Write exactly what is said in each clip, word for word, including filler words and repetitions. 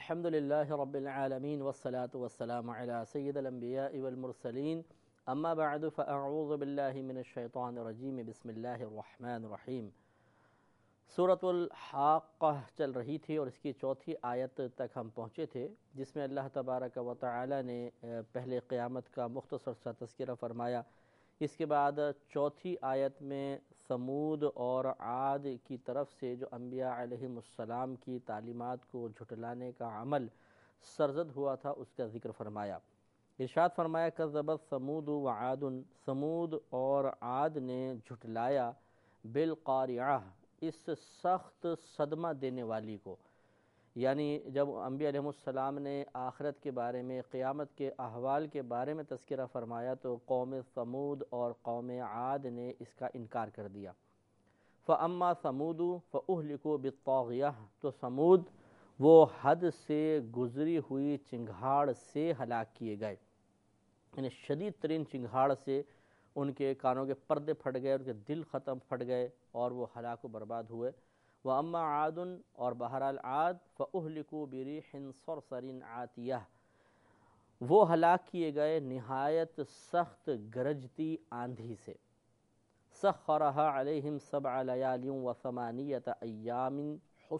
الحمد للہ رب العالمین والصلاة والسلام علی سید الانبیاء والمرسلین اما بعد فاعوذ باللہ من الشیطان الرجیم بسم اللہ الرحمن الرحیم۔ سورۃ الحاقہ چل رہی تھی اور اس کی چوتھی آیت تک ہم پہنچے تھے، جس میں اللہ تبارک و تعالی نے پہلے قیامت کا مختصر سا تذکرہ فرمایا۔ اس کے بعد چوتھی آیت میں ثمود اور عاد کی طرف سے جو انبیاء علیہم السلام کی تعلیمات کو جھٹلانے کا عمل سرزد ہوا تھا اس کا ذکر فرمایا۔ ارشاد فرمایا کذبت ثمود وعاد، ثمود اور عاد نے جھٹلایا بالقارعہ، اس سخت صدمہ دینے والی کو، یعنی جب انبیاء علیہ السلام نے آخرت کے بارے میں، قیامت کے احوال کے بارے میں تذکرہ فرمایا تو قوم ثمود اور قوم عاد نے اس کا انکار کر دیا۔ فَأَمَّا ثَمُودُ فَأُهْلِكُوا بِالطَّاغِيَةِ، تو ثمود وہ حد سے گزری ہوئی چنگھاڑ سے ہلاک کیے گئے، یعنی شدید ترین چنگھاڑ سے ان کے کانوں کے پردے پھٹ گئے، ان کے دل ختم پھٹ گئے اور وہ ہلاک و برباد ہوئے۔ وَأَمَّا عَادٌ، اور بہرحال عاد، فَأُهْلِكُوا بِرِيحٍ صَرْصَرٍ عَاتِيَةٍ، وہ ہلاک کیے گئے نہایت سخت گرجتی آندھی سے۔ سَخَّرَهَا عَلَيْهِمْ سَبْعَ لَيَالٍ وَثَمَانِيَةَ أَيَّامٍ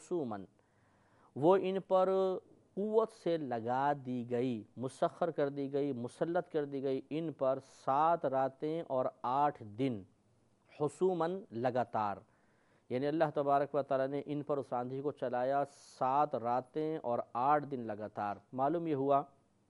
حُسُومًا، وہ ان پر قوت سے لگا دی گئی، مسخر کر دی گئی، مسلط کر دی گئی ان پر سات راتیں اور آٹھ دن، حسوماً لگاتار، یعنی اللہ تبارک و تعالیٰ نے ان پر اس آندھی کو چلایا سات راتیں اور آٹھ دن لگاتار۔ معلوم یہ ہوا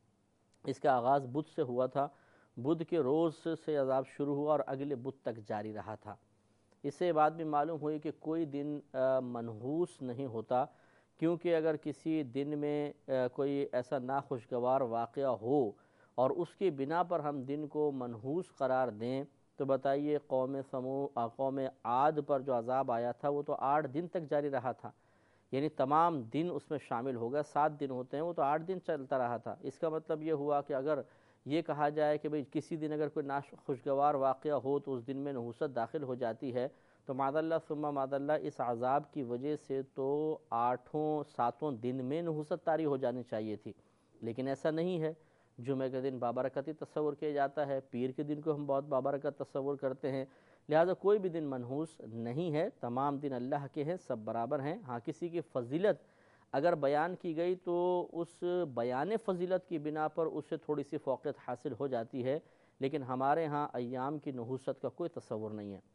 اس کا آغاز بدھ سے ہوا تھا، بدھ کے روز سے عذاب شروع ہوا اور اگلے بدھ تک جاری رہا تھا۔ اس سے بات بھی معلوم ہوئی کہ کوئی دن منحوس نہیں ہوتا، کیونکہ اگر کسی دن میں کوئی ایسا ناخوشگوار واقعہ ہو اور اس کی بنا پر ہم دن کو منحوس قرار دیں تو بتائیے قوم ثمود قوم عاد پر جو عذاب آیا تھا وہ تو آٹھ دن تک جاری رہا تھا، یعنی تمام دن اس میں شامل ہو گیا، سات دن ہوتے ہیں وہ تو آٹھ دن چلتا رہا تھا۔ اس کا مطلب یہ ہوا کہ اگر یہ کہا جائے کہ بھئی کسی دن اگر کوئی ناخوشگوار واقعہ ہو تو اس دن میں نحوست داخل ہو جاتی ہے تو معاذ اللہ ثم معاذ اللہ اس عذاب کی وجہ سے تو آٹھوں ساتوں دن میں نحوست طاری ہو جانی چاہیے تھی، لیکن ایسا نہیں ہے۔ جمعہ کے دن بابرکتی تصور کیا جاتا ہے، پیر کے دن کو ہم بہت بابرکت تصور کرتے ہیں، لہذا کوئی بھی دن منحوس نہیں ہے، تمام دن اللہ کے ہیں، سب برابر ہیں۔ ہاں کسی کی فضیلت اگر بیان کی گئی تو اس بیان فضیلت کی بنا پر اسے تھوڑی سی فوقیت حاصل ہو جاتی ہے، لیکن ہمارے ہاں ایام کی نحوست کا کوئی تصور نہیں ہے۔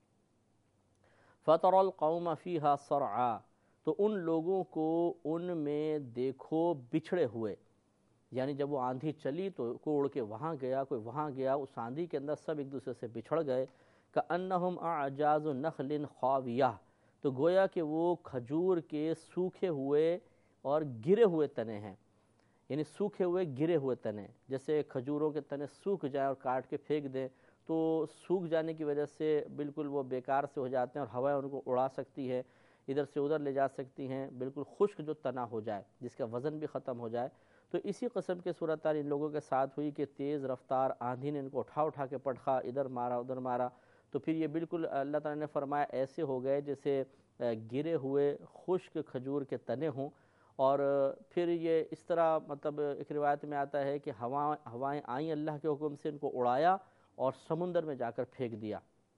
فَتَرَى الْقَوْمَ فِيهَا صَرْعَا، تو ان لوگوں کو ان میں دیکھو بچھڑے ہوئے، یعنی جب وہ آندھی چلی تو کوئی اڑ کے وہاں گیا، کوئی وہاں گیا، اس آندھی کے اندر سب ایک دوسرے سے بچھڑ گئے۔ كَأَنَّهُمْ أَعْجَازُ نَخْلٍ خَاوِيَةٍ، تو گویا کہ وہ کھجور کے سوکھے ہوئے اور گرے ہوئے تنے ہیں، یعنی سوکھے ہوئے گرے ہوئے تنے، جیسے کھجوروں کے تنے سوکھ جائیں اور کاٹ کے پھینک دیں تو سوکھ جانے کی وجہ سے بالکل وہ بیکار سے ہو جاتے ہیں اور ہوائیں ان کو اڑا سکتی ہے، ادھر سے ادھر لے جا سکتی ہیں، بالکل خشک جو تنا ہو جائے جس کا وزن بھی ختم ہو جائے۔ تو اسی قسم کے صورتحال ان لوگوں کے ساتھ ہوئی کہ تیز رفتار آندھی نے ان کو اٹھا اٹھا کے پٹخا، ادھر مارا ادھر مارا، تو پھر یہ بالکل اللہ تعالیٰ نے فرمایا ایسے ہو گئے جیسے گرے ہوئے خشک کھجور کے تنے ہوں، اور پھر یہ اس طرح مطلب ایک روایت میں آتا ہے کہ ہوائیں ہوائیں آئیں اللہ کے حکم سے، ان کو اڑایا اور سمندر میں جا کر پھینک دیا۔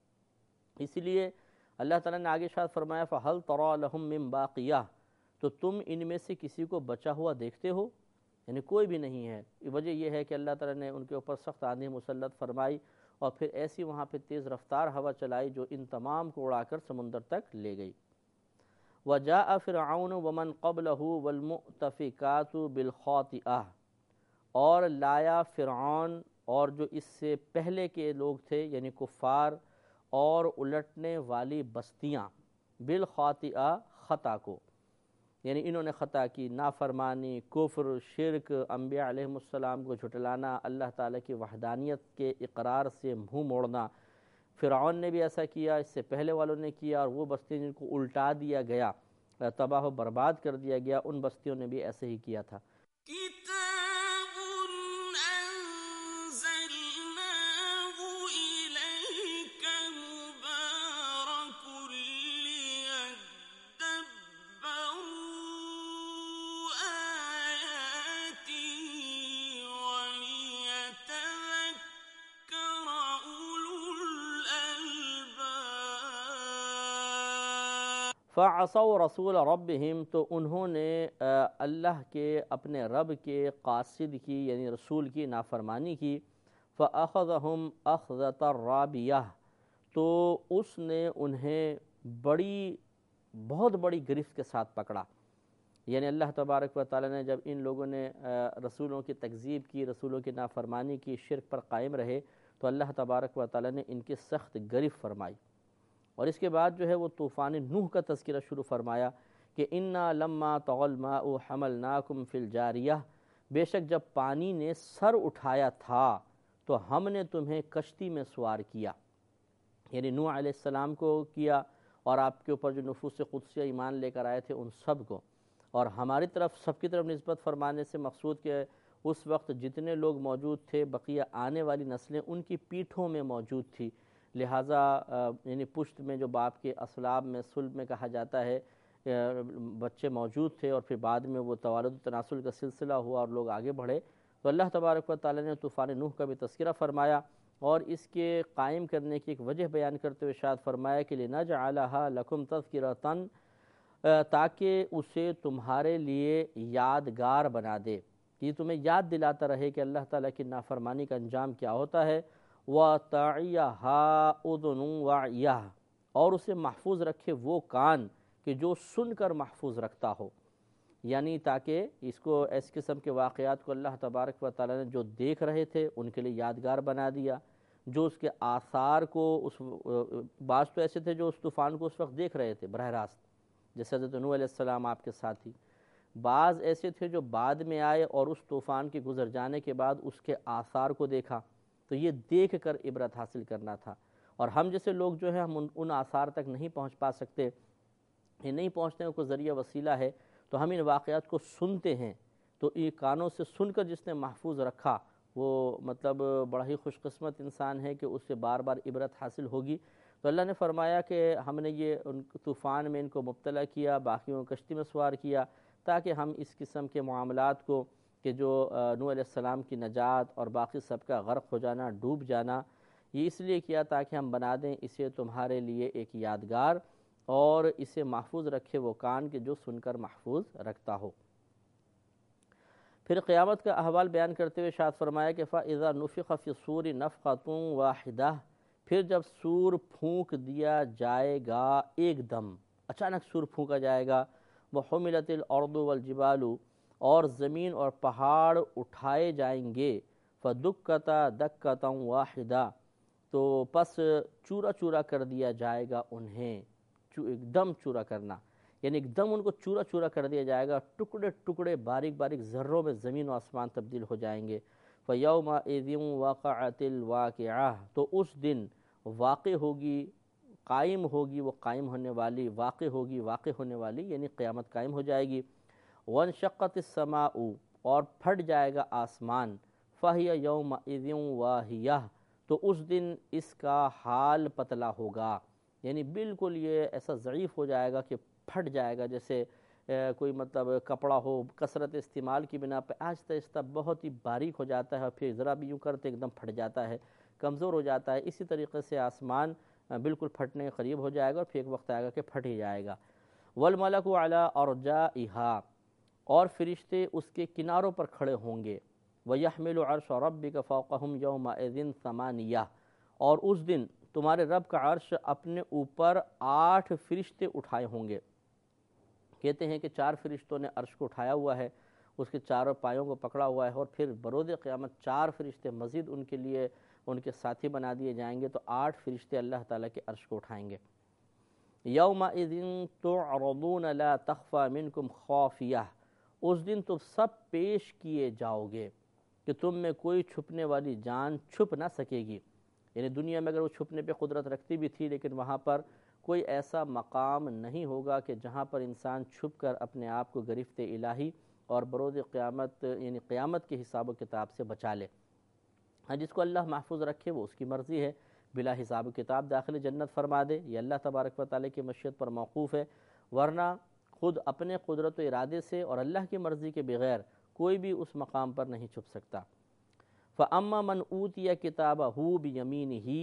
اسی لیے اللہ تعالیٰ نے آگے شاید فرمایا فَهَلْ تَرَى لَهُم مِّن بَاقِيَةٍ، تو تم ان میں سے کسی کو بچا ہوا دیکھتے ہو، یعنی کوئی بھی نہیں ہے۔ وجہ یہ ہے کہ اللہ تعالیٰ نے ان کے اوپر سخت آندھی مسلط فرمائی اور پھر ایسی وہاں پہ تیز رفتار ہوا چلائی جو ان تمام کو اڑا کر سمندر تک لے گئی۔ وَجَاءَ فِرْعَوْنُ وَمَنْ قَبْلَهُ وَالْمُؤْتَفِكَاتُ بِالْخَاطِئَةِ، اور لایا فرعون اور جو اس سے پہلے کے لوگ تھے یعنی کفار اور الٹنے والی بستیاں، بالخاطئہ خطا کو، یعنی انہوں نے خطا کی، نافرمانی، کفر، شرک، انبیاء علیہ السلام کو جھٹلانا، اللہ تعالیٰ کی وحدانیت کے اقرار سے منہ موڑنا۔ فرعون نے بھی ایسا کیا، اس سے پہلے والوں نے کیا، اور وہ بستیاں جن کو الٹا دیا گیا، تباہ و برباد کر دیا گیا، ان بستیوں نے بھی ایسے ہی کیا تھا۔ فعصوا رسول ربہم، تو انہوں نے اللہ کے اپنے رب کے قاصد کی یعنی رسول کی نافرمانی کی. فأخذہم اخذۃ رابیہ، تو اس نے انہیں بڑی بہت بڑی گرفت کے ساتھ پکڑا. یعنی اللہ تبارک و تعالیٰ نے جب ان لوگوں نے رسولوں کی تکذیب کی، رسولوں کی نافرمانی کی، شرک پر قائم رہے، تو اللہ تبارک و تعالیٰ نے ان کی سخت گرفت فرمائی. اور اس کے بعد جو ہے وہ طوفان نوح کا تذکرہ شروع فرمایا کہ انا لما طغى الماء حملناکم فی الجاریہ، بے شک جب پانی نے سر اٹھایا تھا تو ہم نے تمہیں کشتی میں سوار کیا. یعنی نوح علیہ السلام کو کیا، اور آپ کے اوپر جو نفوس قدسیہ ایمان لے کر آئے تھے ان سب کو. اور ہماری طرف سب کی طرف نسبت فرمانے سے مقصود کہ اس وقت جتنے لوگ موجود تھے بقیہ آنے والی نسلیں ان کی پیٹھوں میں موجود تھی، لہٰذا یعنی پشت میں جو باپ کے اسلاب میں صلب میں کہا جاتا ہے بچے موجود تھے، اور پھر بعد میں وہ توالد و تناسل کا سلسلہ ہوا اور لوگ آگے بڑھے. تو اللہ تبارک و تعالیٰ نے طوفان نوح کا بھی تذکرہ فرمایا، اور اس کے قائم کرنے کی ایک وجہ بیان کرتے ہوئے ارشاد فرمایا کہ لِنَجْعَلَهَا لَكُمْ تَذْكِرَةً، تاکہ اسے تمہارے لیے یادگار بنا دے، کہ تمہیں یاد دلاتا رہے کہ اللہ تعالیٰ کی نافرمانی کا انجام کیا ہوتا ہے. وَتَعِيَهَا أُذُنٌ وَعِيَهْ، اور اسے محفوظ رکھے وہ کان کہ جو سن کر محفوظ رکھتا ہو. یعنی تاکہ اس کو اس قسم کے واقعات کو اللہ تبارک و تعالیٰ نے جو دیکھ رہے تھے ان کے لیے یادگار بنا دیا، جو اس کے آثار کو اس بعض تو ایسے تھے جو اس طوفان کو اس وقت دیکھ رہے تھے براہ راست، جیسے حضرت نوح علیہ السلام آپ کے ساتھی. بعض ایسے تھے جو بعد میں آئے اور اس طوفان کے گزر جانے کے بعد اس کے آثار کو دیکھا، تو یہ دیکھ کر عبرت حاصل کرنا تھا. اور ہم جیسے لوگ جو ہیں ہم ان آثار تک نہیں پہنچ پا سکتے، یہ نہیں پہنچنے کا کوئی ذریعہ وسیلہ ہے، تو ہم ان واقعات کو سنتے ہیں. تو یہ کانوں سے سن کر جس نے محفوظ رکھا وہ مطلب بڑا ہی خوش قسمت انسان ہے کہ اس سے بار بار عبرت حاصل ہوگی. تو اللہ نے فرمایا کہ ہم نے یہ ان طوفان میں ان کو مبتلا کیا، باقیوں کو کشتی میں سوار کیا، تاکہ ہم اس قسم کے معاملات کو کہ جو نوح علیہ السلام کی نجات اور باقی سب کا غرق ہو جانا، ڈوب جانا، یہ اس لیے کیا تاکہ ہم بنا دیں اسے تمہارے لیے ایک یادگار، اور اسے محفوظ رکھے وہ کان کہ جو سن کر محفوظ رکھتا ہو. پھر قیامت کا احوال بیان کرتے ہوئے ارشاد فرمایا کہ فَإِذَا نُفِخَ فِي الصُّورِ نَفْخَةٌ وَاحِدَةٌ، پھر جب سور پھونک دیا جائے گا ایک دم، اچانک سور پھونکا جائے گا. وَحُمِلَتِ الْأَرْضُ وَالْجِبَالُ، اور زمین اور پہاڑ اٹھائے جائیں گے. فَدُكَّتَا دَكَّةً وَاحِدَةً، تو پس چورا چورا کر دیا جائے گا انہیں، ایک دم چورا کرنا، یعنی ایک دم ان کو چورا چورا کر دیا جائے گا، ٹکڑے ٹکڑے باریک باریک ذروں میں زمین و آسمان تبدیل ہو جائیں گے. فَيَوْمَئِذٍ وَقَعَتِ الْوَاقِعَةُ، تو اس دن واقع ہوگی، قائم ہوگی وہ قائم ہونے والی، واقع ہوگی واقع ہونے والی، یعنی قیامت قائم ہو جائے گی. وَانشَقَّتِ السَّمَاءُ، اور پھٹ جائے گا آسمان. فَهِيَ يَوْمَئِذٍ وَاهِيَةٌ، تو اس دن اس کا حال پتلا ہوگا، یعنی بالکل یہ ایسا ضعیف ہو جائے گا کہ پھٹ جائے گا، جیسے کوئی مطلب کپڑا ہو کثرت استعمال کی بنا پہ آہستہ آہستہ بہت ہی باریک ہو جاتا ہے، اور پھر ذرا بھی یوں کرتے ایک دم پھٹ جاتا ہے، کمزور ہو جاتا ہے. اسی طریقے سے آسمان بالکل پھٹنے کے قریب ہو جائے گا، اور پھر ایک وقت آئے گا کہ پھٹ ہی جائے گا. والملک علی ارجائها، اور فرشتے اس کے کناروں پر کھڑے ہوں گے. ویحمل عرش ربک فوقہم یومئذ ثمانیہ، اور اس دن تمہارے رب کا عرش اپنے اوپر آٹھ فرشتے اٹھائے ہوں گے. کہتے ہیں کہ چار فرشتوں نے عرش کو اٹھایا ہوا ہے، اس کے چاروں پایوں کو پکڑا ہوا ہے، اور پھر بروز قیامت چار فرشتے مزید ان کے لیے ان کے ساتھی بنا دیے جائیں گے، تو آٹھ فرشتے اللہ تعالیٰ کے عرش کو اٹھائیں گے. یومئذ تعرضون لا تخفی منکم خافیہ، اس دن تم سب پیش کیے جاؤ گے کہ تم میں کوئی چھپنے والی جان چھپ نہ سکے گی. یعنی دنیا میں اگر وہ چھپنے پہ قدرت رکھتی بھی تھی، لیکن وہاں پر کوئی ایسا مقام نہیں ہوگا کہ جہاں پر انسان چھپ کر اپنے آپ کو گرفت الہی اور بروز قیامت یعنی قیامت کے حساب و کتاب سے بچا لے. ہاں، جس کو اللہ محفوظ رکھے وہ اس کی مرضی ہے، بلا حساب و کتاب داخل جنت فرما دے، یہ اللہ تبارک و تعالیٰ کی مشیت پر موقوف ہے. ورنہ خود اپنے قدرت و ارادے سے اور اللہ کی مرضی کے بغیر کوئی بھی اس مقام پر نہیں چھپ سکتا. فَأَمَّا مَنْ أُوتِيَ كِتَابَهُ بِيَمِينِهِ،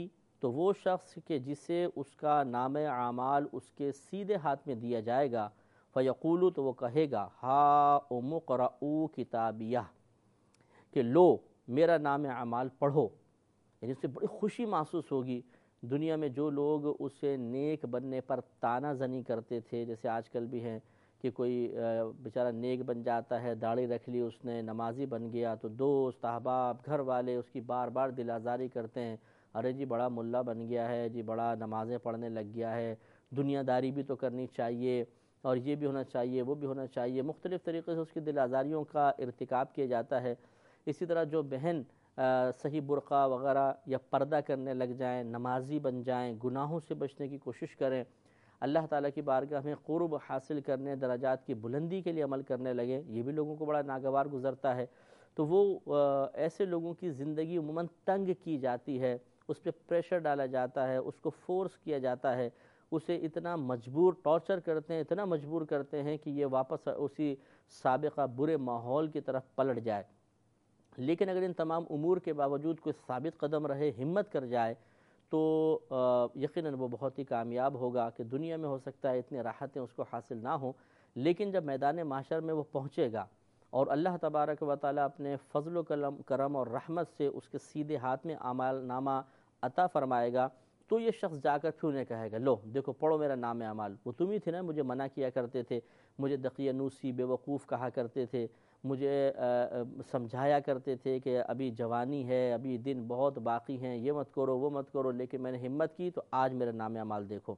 تو وہ شخص کہ جسے اس کا نام اعمال اس کے سیدھے ہاتھ میں دیا جائے گا، فیقولو تو وہ کہے گا ہا ام اقرؤ کتابیہ، کہ لو میرا نام اعمال پڑھو، یعنی اس سے بڑی خوشی محسوس ہوگی۔ دنیا میں جو لوگ اسے نیک بننے پر تانا زنی کرتے تھے، جیسے آج کل بھی ہیں کہ کوئی بیچارہ نیک بن جاتا ہے، داڑھی رکھ لی اس نے، نمازی بن گیا، تو دوست احباب گھر والے اس کی بار بار دل آزاری کرتے ہیں، ارے جی بڑا ملا بن گیا ہے جی، بڑا نمازیں پڑھنے لگ گیا ہے، دنیا داری بھی تو کرنی چاہیے، اور یہ بھی ہونا چاہیے وہ بھی ہونا چاہیے، مختلف طریقے سے اس کی دل آزاریوں کا ارتکاب کیا جاتا ہے۔ اسی طرح جو بہن صحیح برقع وغیرہ یا پردہ کرنے لگ جائیں، نمازی بن جائیں، گناہوں سے بچنے کی کوشش کریں، اللہ تعالیٰ کی بارگاہ میں قرب حاصل کرنے، درجات کی بلندی کے لیے عمل کرنے لگیں، یہ بھی لوگوں کو بڑا ناگوار گزرتا ہے۔ تو وہ ایسے لوگوں کی زندگی عموماً تنگ کی جاتی ہے، اس پہ پریشر ڈالا جاتا ہے، اس کو فورس کیا جاتا ہے، اسے اتنا مجبور ٹارچر کرتے ہیں، اتنا مجبور کرتے ہیں کہ یہ واپس اسی سابقہ برے ماحول کی طرف پلٹ جائے۔ لیکن اگر ان تمام امور کے باوجود کوئی ثابت قدم رہے، ہمت کر جائے، تو یقیناً وہ بہت ہی کامیاب ہوگا، کہ دنیا میں ہو سکتا ہے اتنی راحتیں اس کو حاصل نہ ہوں، لیکن جب میدان محشر میں وہ پہنچے گا اور اللہ تبارک و تعالیٰ اپنے فضل و کرم اور رحمت سے اس کے سیدھے ہاتھ میں اعمال نامہ عطا فرمائے گا، تو یہ شخص جا کر پھر انہیں کہے گا لو دیکھو پڑھو میرا نام اعمال، وہ تم ہی تھے نا مجھے منع کیا کرتے تھے، مجھے دقیانوسی بے وقوف کہا کرتے تھے، مجھے سمجھایا کرتے تھے کہ ابھی جوانی ہے، ابھی دن بہت باقی ہیں، یہ مت کرو وہ مت کرو، لیکن میں نے ہمت کی تو آج میرا نام اعمال دیکھو۔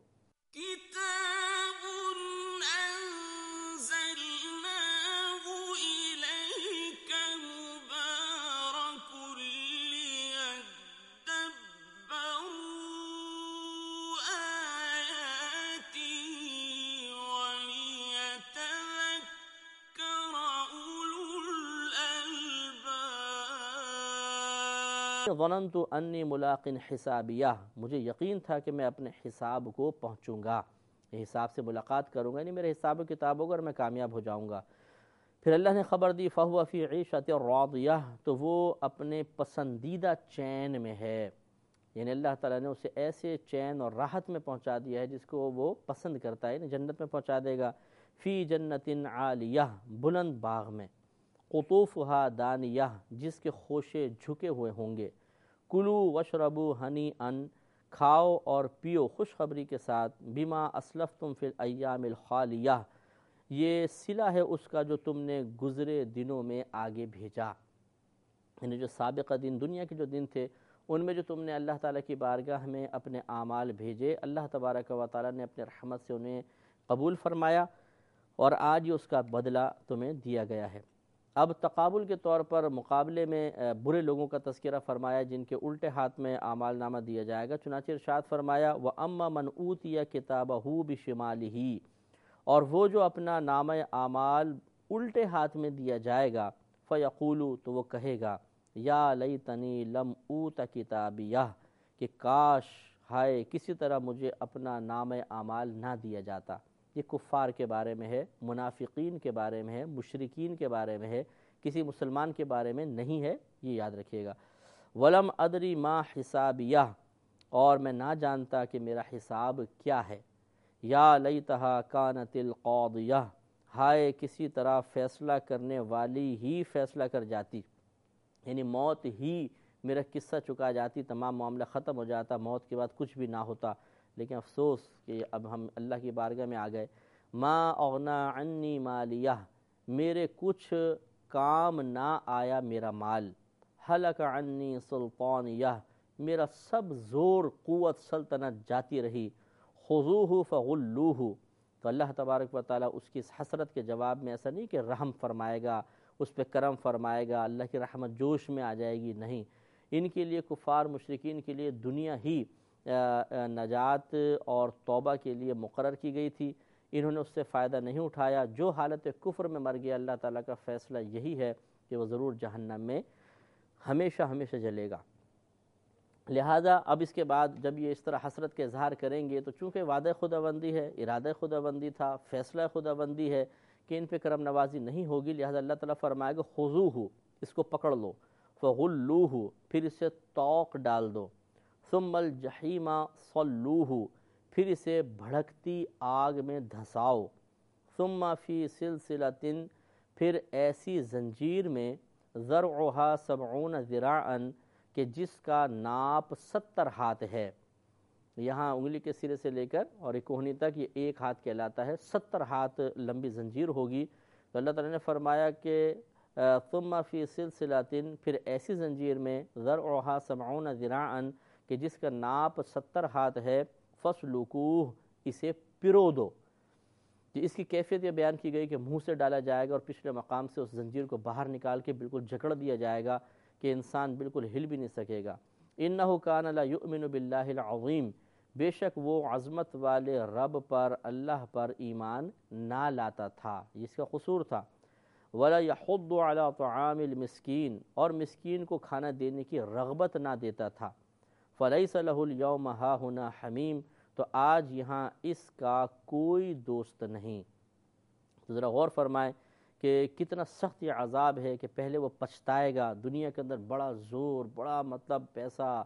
ظننت انی ملاق حسابیہ، مجھے یقین تھا کہ میں اپنے حساب کو پہنچوں گا، حساب سے ملاقات کروں گا، یعنی میرے حساب و کتاب ہوگا اور میں کامیاب ہو جاؤں گا۔ پھر اللہ نے خبر دی فہو فی عیشۃ راضیہ، تو وہ اپنے پسندیدہ چین میں ہے، یعنی اللہ تعالیٰ نے اسے ایسے چین اور راحت میں پہنچا دیا ہے جس کو وہ پسند کرتا ہے، یعنی جنت میں پہنچا دے گا۔ فی جنت عالیہ، بلند باغ میں، قطوفہا دانیہ، جس کے خوشے جھکے ہوئے ہوں گے، کلو وشربو ہنی ان، کھاؤ اور پیو خوشخبری کے ساتھ، بما اسلفتم فی الایام الخالیہ، یہ صلہ ہے اس کا جو تم نے گزرے دنوں میں آگے بھیجا، یعنی جو سابقہ دن دنیا کے جو دن تھے ان میں جو تم نے اللہ تعالیٰ کی بارگاہ میں اپنے اعمال بھیجے، اللہ تبارک و تعالیٰ نے اپنے رحمت سے انہیں قبول فرمایا، اور آج یہ اس کا بدلہ تمہیں دیا گیا ہے۔ اب تقابل کے طور پر مقابلے میں برے لوگوں کا تذکرہ فرمایا جن کے الٹے ہاتھ میں اعمال نامہ دیا جائے گا، چنانچہ ارشاد فرمایا وَأَمَّا مَنْ أُوتِيَ كِتَابَهُ بِشِمَالِهِ، اور وہ جو اپنا نامہ اعمال الٹے ہاتھ میں دیا جائے گا، فَيَقُولُ، تو وہ کہے گا یا لیتنی لم اوت کتابیہ، کہ کاش ہائے کسی طرح مجھے اپنا نام اعمال نہ دیا جاتا۔ یہ کفار کے بارے میں ہے، منافقین کے بارے میں ہے، مشرکین کے بارے میں ہے، کسی مسلمان کے بارے میں نہیں ہے، یہ یاد رکھیے گا۔ وَلَمْ أَدْرِ مَا حِسَابِيَهْ، اور میں نہ جانتا کہ میرا حساب کیا ہے۔ یا لیتہا کانت القاضیہ، ہائے کسی طرح فیصلہ کرنے والی ہی فیصلہ کر جاتی، یعنی موت ہی میرا قصہ چکا جاتی، تمام معاملہ ختم ہو جاتا، موت کے بعد کچھ بھی نہ ہوتا، لیکن افسوس کہ اب ہم اللہ کی بارگاہ میں آ گئے۔ ما اغنا عنی مالیہ، میرے کچھ کام نہ آیا میرا مال، ہلک عنی سلطانیہ، میرا سب زور قوت سلطنت جاتی رہی، خذوہ فغلوہ، تو اللہ تبارک و تعالیٰ اس کی اس حسرت کے جواب میں ایسا نہیں کہ رحم فرمائے گا، اس پہ کرم فرمائے گا، اللہ کی رحمت جوش میں آ جائے گی، نہیں، ان کے لیے کفار مشرکین کے لیے دنیا ہی نجات اور توبہ کے لیے مقرر کی گئی تھی، انہوں نے اس سے فائدہ نہیں اٹھایا، جو حالت کفر میں مر گیا اللہ تعالیٰ کا فیصلہ یہی ہے کہ وہ ضرور جہنم میں ہمیشہ ہمیشہ جلے گا۔ لہٰذا اب اس کے بعد جب یہ اس طرح حسرت کے اظہار کریں گے تو چونکہ وعدہ خداوندی ہے، ارادہ خداوندی تھا، فیصلہ خداوندی ہے کہ ان پہ کرم نوازی نہیں ہوگی، لہٰذا اللہ تعالیٰ فرمائے گا خذوہ، اس کو پکڑ لو، فغلوہ، پھر اسے توق ڈال دو، ثم الجحیم صلوہ، پھر اسے بھڑکتی آگ میں دھساؤ، ثم فی سلسلۃ، پھر ایسی زنجیر میں، ذرعہا سبعون ذراعا، کہ جس کا ناپ ستر ہاتھ ہے۔ یہاں انگلی کے سرے سے لے کر اور ایک کوہنی تک یہ ایک ہاتھ کہلاتا ہے، ستر ہاتھ لمبی زنجیر ہوگی۔ تو اللہ تعالیٰ نے فرمایا کہ ثم فی سلسلۃ، پھر ایسی زنجیر میں، ذرعہا سبعون ذراعا، کہ جس کا ناپ ستر ہاتھ ہے، فسلکوہ، اسے پرو دو۔ اس کی کیفیت یہ بیان کی گئی کہ منہ سے ڈالا جائے گا اور پچھلے مقام سے اس زنجیر کو باہر نکال کے بالکل جکڑ دیا جائے گا کہ انسان بالکل ہل بھی نہیں سکے گا۔ انہ کان لا یؤمن باللہ العظیم، بے شک وہ عظمت والے رب پر، اللہ پر ایمان نہ لاتا تھا، اس کا قصور تھا۔ ولا یحض علی طعام المسکین، اور مسکین کو کھانا دینے کی رغبت نہ دیتا تھا۔ فلیس لہ الیوم ہاہنا حمیم، تو آج یہاں اس کا کوئی دوست نہیں۔ تو ذرا غور فرمائیں کہ کتنا سخت یہ عذاب ہے کہ پہلے وہ پچھتائے گا، دنیا کے اندر بڑا زور، بڑا مطلب پیسہ،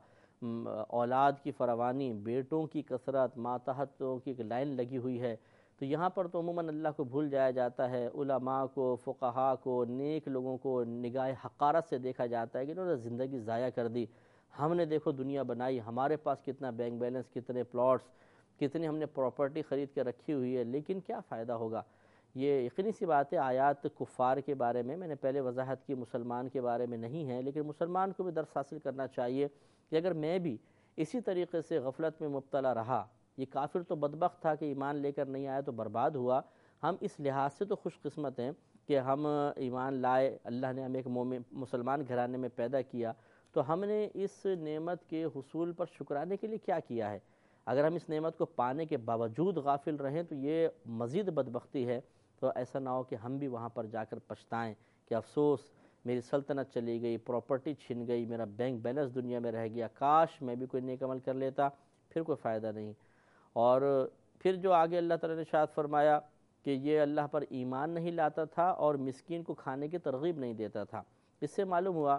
اولاد کی فراوانی، بیٹوں کی کثرت، ماتحتوں کی ایک لائن لگی ہوئی ہے۔ تو یہاں پر تو عموماً اللہ کو بھول جایا جاتا ہے، علماء کو، فقہاء کو، نیک لوگوں کو نگاہ حقارت سے دیکھا جاتا ہے کہ انہوں نے زندگی ضائع کر دی۔ ہم نے دیکھو دنیا بنائی، ہمارے پاس کتنا بینک بیلنس، کتنے پلاٹس، کتنی ہم نے پراپرٹی خرید کے رکھی ہوئی ہے، لیکن کیا فائدہ ہوگا؟ یہ یقینی سی بات ہے، آیات کفار کے بارے میں میں نے پہلے وضاحت کی، مسلمان کے بارے میں نہیں ہے، لیکن مسلمان کو بھی درس حاصل کرنا چاہیے کہ اگر میں بھی اسی طریقے سے غفلت میں مبتلا رہا، یہ کافر تو بدبخت تھا کہ ایمان لے کر نہیں آیا تو برباد ہوا، ہم اس لحاظ سے تو خوش قسمت ہیں کہ ہم ایمان لائے، اللہ نے ہمیں ایک مومن مسلمان گھرانے میں پیدا کیا، تو ہم نے اس نعمت کے حصول پر شکرانے کے لیے کیا کیا ہے؟ اگر ہم اس نعمت کو پانے کے باوجود غافل رہیں تو یہ مزید بدبختی ہے۔ تو ایسا نہ ہو کہ ہم بھی وہاں پر جا کر پچھتائیں کہ افسوس میری سلطنت چلی گئی، پراپرٹی چھن گئی، میرا بینک بیلنس دنیا میں رہ گیا، کاش میں بھی کوئی نیک عمل کر لیتا، پھر کوئی فائدہ نہیں۔ اور پھر جو آگے اللہ تعالیٰ نے ارشاد فرمایا کہ یہ اللہ پر ایمان نہیں لاتا تھا اور مسکین کو کھانے کی ترغیب نہیں دیتا تھا۔ اس سے معلوم ہوا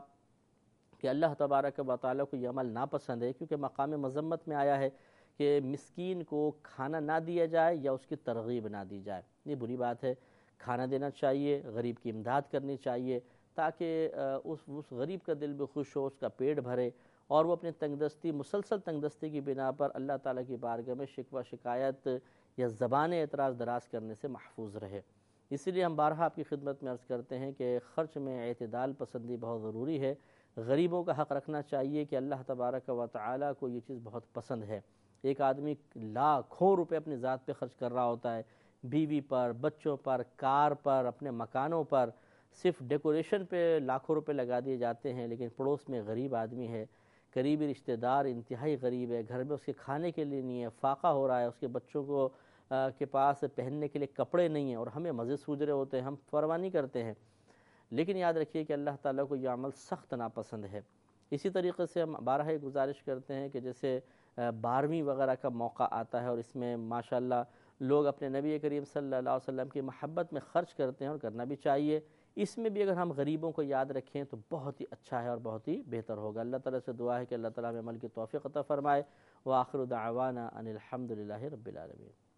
کہ اللہ تبارک و تعالیٰ کو یہ عمل ناپسند ہے، کیونکہ مقام مذمت میں آیا ہے کہ مسکین کو کھانا نہ دیا جائے یا اس کی ترغیب نہ دی جائے۔ یہ بری بات ہے، کھانا دینا چاہیے، غریب کی امداد کرنی چاہیے، تاکہ اس اس غریب کا دل بھی خوش ہو، اس کا پیٹ بھرے، اور وہ اپنی تنگ دستی، مسلسل تنگ دستی کی بنا پر اللہ تعالیٰ کی بارگاہ میں شکوہ شکایت یا زبان اعتراض دراز کرنے سے محفوظ رہے۔ اس لیے ہم بارہا آپ کی خدمت میں عرض کرتے ہیں کہ خرچ میں اعتدال پسندی بہت ضروری ہے، غریبوں کا حق رکھنا چاہیے کہ اللہ تبارک و تعالیٰ کو یہ چیز بہت پسند ہے۔ ایک آدمی لاکھوں روپے اپنی ذات پہ خرچ کر رہا ہوتا ہے، بیوی پر، بچوں پر، کار پر، اپنے مکانوں پر، صرف ڈیکوریشن پہ لاکھوں روپے لگا دیے جاتے ہیں، لیکن پڑوس میں غریب آدمی ہے، قریبی رشتہ دار انتہائی غریب ہے، گھر میں اس کے کھانے کے لیے نہیں ہے، فاقہ ہو رہا ہے، اس کے بچوں کو کے پاس پہننے کے لیے کپڑے نہیں ہیں، اور ہمیں مزے سوج رہے ہوتے ہیں، ہم پرواہ نہیں کرتے ہیں۔ لیکن یاد رکھیے کہ اللہ تعالیٰ کو یہ عمل سخت ناپسند ہے۔ اسی طریقے سے ہم بارہا گزارش کرتے ہیں کہ جیسے بارہویں وغیرہ کا موقع آتا ہے اور اس میں ماشاءاللہ لوگ اپنے نبی کریم صلی اللہ علیہ وسلم کی محبت میں خرچ کرتے ہیں، اور کرنا بھی چاہیے۔ اس میں بھی اگر ہم غریبوں کو یاد رکھیں تو بہت ہی اچھا ہے اور بہت ہی بہتر ہوگا۔ اللہ تعالیٰ سے دعا ہے کہ اللہ تعالیٰ ہمیں عمل کی توفیق عطا فرمائے۔ وآخر دعوانا ان الحمد للہ رب العالمین۔